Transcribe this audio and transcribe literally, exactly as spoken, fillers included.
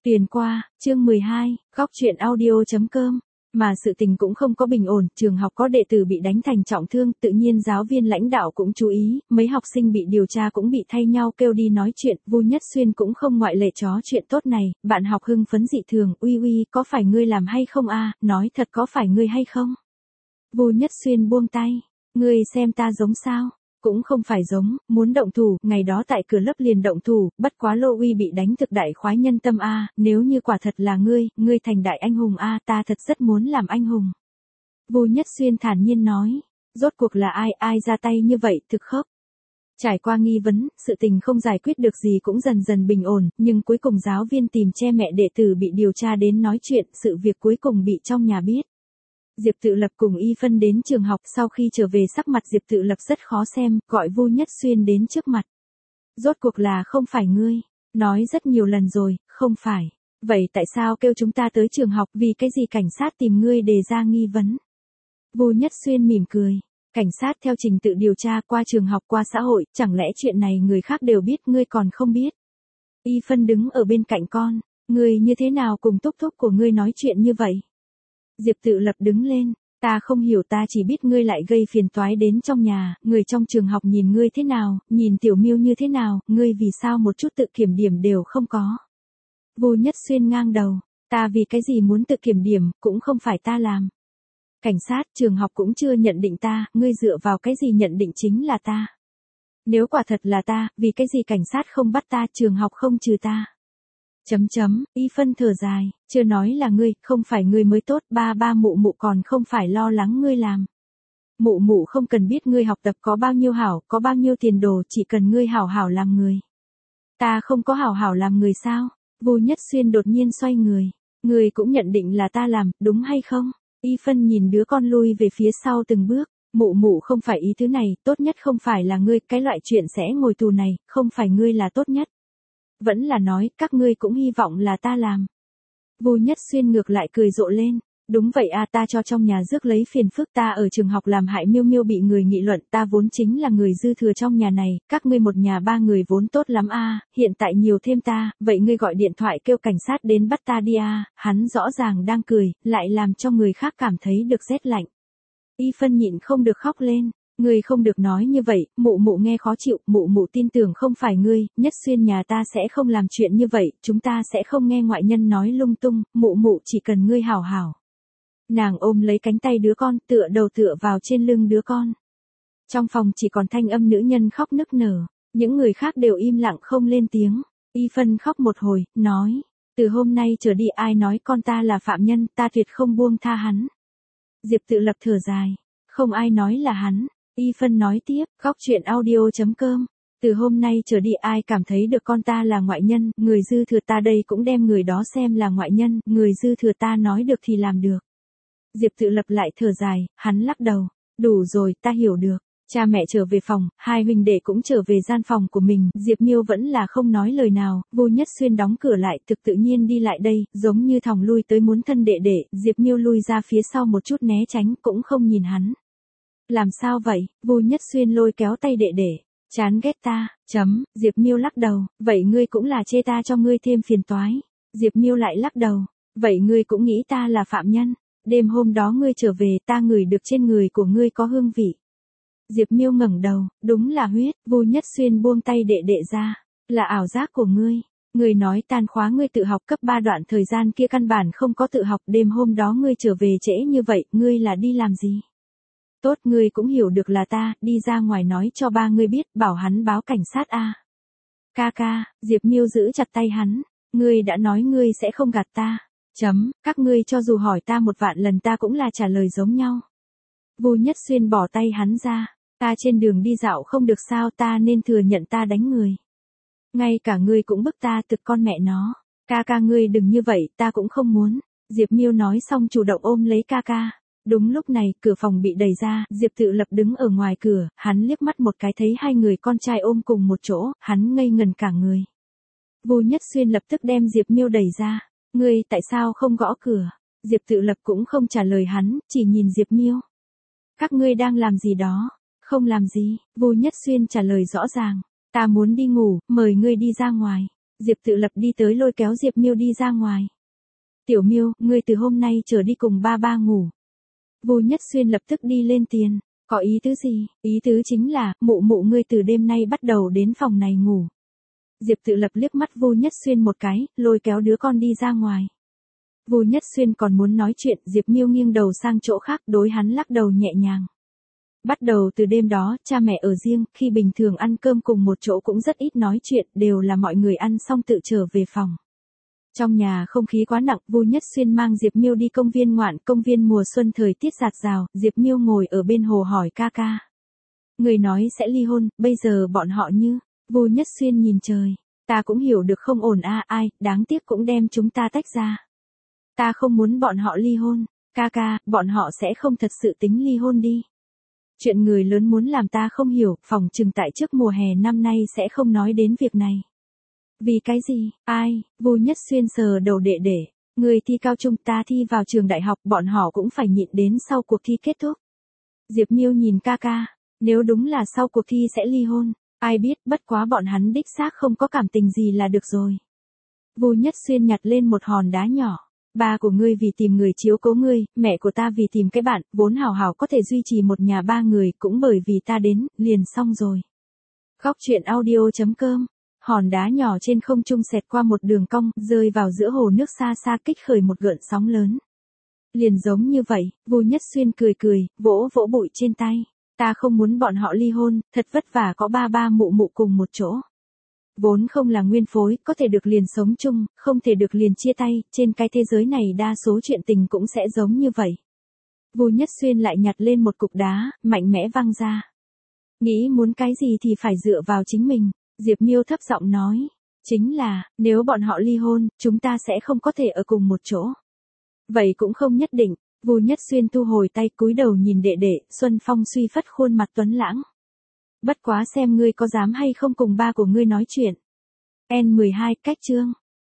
Tuyền qua, chương mười hai, góc chuyện audio chấm com. Mà sự tình cũng không có bình ổn, trường học có đệ tử bị đánh thành trọng thương, tự nhiên giáo viên lãnh đạo cũng chú ý, mấy học sinh bị điều tra cũng bị thay nhau kêu đi nói chuyện, Vu Nhất Xuyên cũng không ngoại lệ chó chuyện tốt này, bạn học hưng phấn dị thường, uy uy, có phải ngươi làm hay không a, nói thật có phải ngươi hay không? Vu Nhất Xuyên buông tay, ngươi xem ta giống sao? Cũng không phải giống, muốn động thủ, ngày đó tại cửa lớp liền động thủ, bất quá Lô Uy bị đánh thực đại khoái nhân tâm a, nếu như quả thật là ngươi, ngươi thành đại anh hùng a, ta thật rất muốn làm anh hùng. Vu Nhất Xuyên thản nhiên nói, rốt cuộc là ai, ai ra tay như vậy, thực khốc. Trải qua nghi vấn, sự tình không giải quyết được gì cũng dần dần bình ổn, nhưng cuối cùng giáo viên tìm che mẹ đệ tử bị điều tra đến nói chuyện, sự việc cuối cùng bị trong nhà biết. Diệp Tự Lập cùng Y Phân đến trường học, sau khi trở về sắc mặt Diệp Tự Lập rất khó xem, gọi Vu Nhất Xuyên đến trước mặt. Rốt cuộc là không phải ngươi, nói rất nhiều lần rồi, không phải. Vậy tại sao kêu chúng ta tới trường học, vì cái gì cảnh sát tìm ngươi đề ra nghi vấn? Vu Nhất Xuyên mỉm cười, cảnh sát theo trình tự điều tra qua trường học qua xã hội, chẳng lẽ chuyện này người khác đều biết ngươi còn không biết? Y Phân đứng ở bên cạnh con, ngươi như thế nào cùng thúc thúc của ngươi nói chuyện như vậy? Diệp Tự Lập đứng lên, ta không hiểu, ta chỉ biết ngươi lại gây phiền toái đến trong nhà, người trong trường học nhìn ngươi thế nào, nhìn Tiểu Miêu như thế nào, ngươi vì sao một chút tự kiểm điểm đều không có. Vu Nhất Xuyên ngang đầu, ta vì cái gì muốn tự kiểm điểm, cũng không phải ta làm. Cảnh sát, trường học cũng chưa nhận định ta, ngươi dựa vào cái gì nhận định chính là ta. Nếu quả thật là ta, vì cái gì cảnh sát không bắt ta, trường học không trừ ta. Chấm chấm, Y Phân thở dài, chưa nói là ngươi, không phải ngươi mới tốt, ba ba mụ mụ còn không phải lo lắng ngươi làm. Mụ mụ không cần biết ngươi học tập có bao nhiêu hảo, có bao nhiêu tiền đồ, chỉ cần ngươi hảo hảo làm người. Ta không có hảo hảo làm người sao? Vu Nhất Xuyên đột nhiên xoay người, ngươi cũng nhận định là ta làm, đúng hay không? Y Phân nhìn đứa con lui về phía sau từng bước, mụ mụ không phải ý thứ này, tốt nhất không phải là ngươi, cái loại chuyện sẽ ngồi tù này, không phải ngươi là tốt nhất. Vẫn là nói, các ngươi cũng hy vọng là ta làm. Vu Nhất Xuyên ngược lại cười rộ lên, đúng vậy a, ta cho trong nhà rước lấy phiền phức, ta ở trường học làm hại Miêu Miêu bị người nghị luận, ta vốn chính là người dư thừa trong nhà này, các ngươi một nhà ba người vốn tốt lắm a, hiện tại nhiều thêm ta, vậy ngươi gọi điện thoại kêu cảnh sát đến bắt ta đi a, hắn rõ ràng đang cười, lại làm cho người khác cảm thấy được rét lạnh. Y Phân nhịn không được khóc lên. Ngươi không được nói như vậy, mụ mụ nghe khó chịu, mụ mụ tin tưởng không phải ngươi, Nhất Xuyên nhà ta sẽ không làm chuyện như vậy, chúng ta sẽ không nghe ngoại nhân nói lung tung, mụ mụ chỉ cần ngươi hảo hảo. Nàng ôm lấy cánh tay đứa con, tựa đầu tựa vào trên lưng đứa con. Trong phòng chỉ còn thanh âm nữ nhân khóc nức nở, những người khác đều im lặng không lên tiếng. Y Phân khóc một hồi, nói, từ hôm nay trở đi ai nói con ta là phạm nhân, ta tuyệt không buông tha hắn. Diệp Tự Lập thở dài, không ai nói là hắn. Y Phân nói tiếp, góc chuyện audio chấm com. Từ hôm nay trở đi ai cảm thấy được con ta là ngoại nhân, người dư thừa ta đây cũng đem người đó xem là ngoại nhân, người dư thừa ta nói được thì làm được. Diệp Tự Lập lại thở dài, hắn lắc đầu, đủ rồi, ta hiểu được. Cha mẹ trở về phòng, hai huynh đệ cũng trở về gian phòng của mình, Diệp Miêu vẫn là không nói lời nào, Vu Nhất Xuyên đóng cửa lại, thực tự nhiên đi lại đây, giống như thòng lui tới muốn thân đệ đệ, Diệp Miêu lui ra phía sau một chút né tránh, cũng không nhìn hắn. Làm sao vậy? Vu Nhất Xuyên lôi kéo tay đệ đệ, chán ghét ta, chấm, Diệp Miêu lắc đầu, vậy ngươi cũng là chê ta cho ngươi thêm phiền toái. Diệp Miêu lại lắc đầu, vậy ngươi cũng nghĩ ta là phạm nhân, đêm hôm đó ngươi trở về ta ngửi được trên người của ngươi có hương vị. Diệp Miêu ngẩng đầu, đúng là huyết, Vu Nhất Xuyên buông tay đệ đệ ra, là ảo giác của ngươi. Ngươi nói tan khóa ngươi tự học cấp ba đoạn thời gian kia căn bản không có tự học, đêm hôm đó ngươi trở về trễ như vậy, ngươi là đi làm gì? Tốt, ngươi cũng hiểu được là ta, đi ra ngoài nói cho ba ngươi biết, bảo hắn báo cảnh sát a. Ca ca, Diệp Miêu giữ chặt tay hắn, ngươi đã nói ngươi sẽ không gạt ta. Chấm, các ngươi cho dù hỏi ta một vạn lần ta cũng là trả lời giống nhau. Vu Nhất Xuyên bỏ tay hắn ra, ta trên đường đi dạo không được sao, ta nên thừa nhận ta đánh người. Ngay cả ngươi cũng bức ta, thực con mẹ nó. Ca ca ngươi đừng như vậy, ta cũng không muốn. Diệp Miêu nói xong chủ động ôm lấy ca ca. Đúng lúc này, cửa phòng bị đẩy ra, Diệp Tự Lập đứng ở ngoài cửa, hắn liếc mắt một cái thấy hai người con trai ôm cùng một chỗ, hắn ngây ngần cả người. Vu Nhất Xuyên lập tức đem Diệp Miêu đẩy ra, ngươi tại sao không gõ cửa? Diệp Tự Lập cũng không trả lời hắn, chỉ nhìn Diệp Miêu. Các ngươi đang làm gì đó? Không làm gì, Vu Nhất Xuyên trả lời rõ ràng, ta muốn đi ngủ, mời ngươi đi ra ngoài. Diệp Tự Lập đi tới lôi kéo Diệp Miêu đi ra ngoài. Tiểu Miêu, ngươi từ hôm nay trở đi cùng ba ba ngủ. Vu Nhất Xuyên lập tức đi lên tiền. Có ý tứ gì? Ý tứ chính là, mụ mụ ngươi từ đêm nay bắt đầu đến phòng này ngủ. Diệp Tự Lập liếc mắt Vu Nhất Xuyên một cái, lôi kéo đứa con đi ra ngoài. Vu Nhất Xuyên còn muốn nói chuyện, Diệp Miêu nghiêng đầu sang chỗ khác, đối hắn lắc đầu nhẹ nhàng. Bắt đầu từ đêm đó, cha mẹ ở riêng, khi bình thường ăn cơm cùng một chỗ cũng rất ít nói chuyện, đều là mọi người ăn xong tự trở về phòng. Trong nhà không khí quá nặng, Vu Nhất Xuyên mang Diệp Miêu đi công viên ngoạn, công viên mùa xuân thời tiết rạt rào, Diệp Miêu ngồi ở bên hồ hỏi ca ca. Người nói sẽ ly hôn, bây giờ bọn họ như, Vu Nhất Xuyên nhìn trời, ta cũng hiểu được không ổn a, ai, đáng tiếc cũng đem chúng ta tách ra. Ta không muốn bọn họ ly hôn, ca ca, bọn họ sẽ không thật sự tính ly hôn đi. Chuyện người lớn muốn làm ta không hiểu, phòng trừng tại trước mùa hè năm nay sẽ không nói đến việc này. Vì cái gì, ai, Vu Nhất Xuyên sờ đầu đệ đệ, người thi cao trung ta thi vào trường đại học, bọn họ cũng phải nhịn đến sau cuộc thi kết thúc. Diệp Miêu nhìn ca ca, nếu đúng là sau cuộc thi sẽ ly hôn, ai biết, bất quá bọn hắn đích xác không có cảm tình gì là được rồi. Vu Nhất Xuyên nhặt lên một hòn đá nhỏ. Ba của ngươi vì tìm người chiếu cố ngươi, mẹ của ta vì tìm cái bạn, vốn hảo hảo có thể duy trì một nhà ba người, cũng bởi vì ta đến, liền xong rồi. Góc truyện audio chấm com. Hòn đá nhỏ trên không trung xẹt qua một đường cong, rơi vào giữa hồ nước xa xa kích khởi một gợn sóng lớn. Liền giống như vậy, Vu Nhất Xuyên cười cười, vỗ vỗ bụi trên tay. Ta không muốn bọn họ ly hôn, thật vất vả có ba ba mụ mụ cùng một chỗ. Vốn không là nguyên phối, có thể được liền sống chung, không thể được liền chia tay, trên cái thế giới này đa số chuyện tình cũng sẽ giống như vậy. Vu Nhất Xuyên lại nhặt lên một cục đá, mạnh mẽ văng ra. Nghĩ muốn cái gì thì phải dựa vào chính mình, Diệp Miêu thấp giọng nói. Chính là, nếu bọn họ ly hôn, chúng ta sẽ không có thể ở cùng một chỗ. Vậy cũng không nhất định, Vu Nhất Xuyên thu hồi tay cúi đầu nhìn đệ đệ, Xuân Phong suy phất khuôn mặt tuấn lãng. Bất quá xem ngươi có dám hay không cùng ba của ngươi nói chuyện. N mười hai cách chương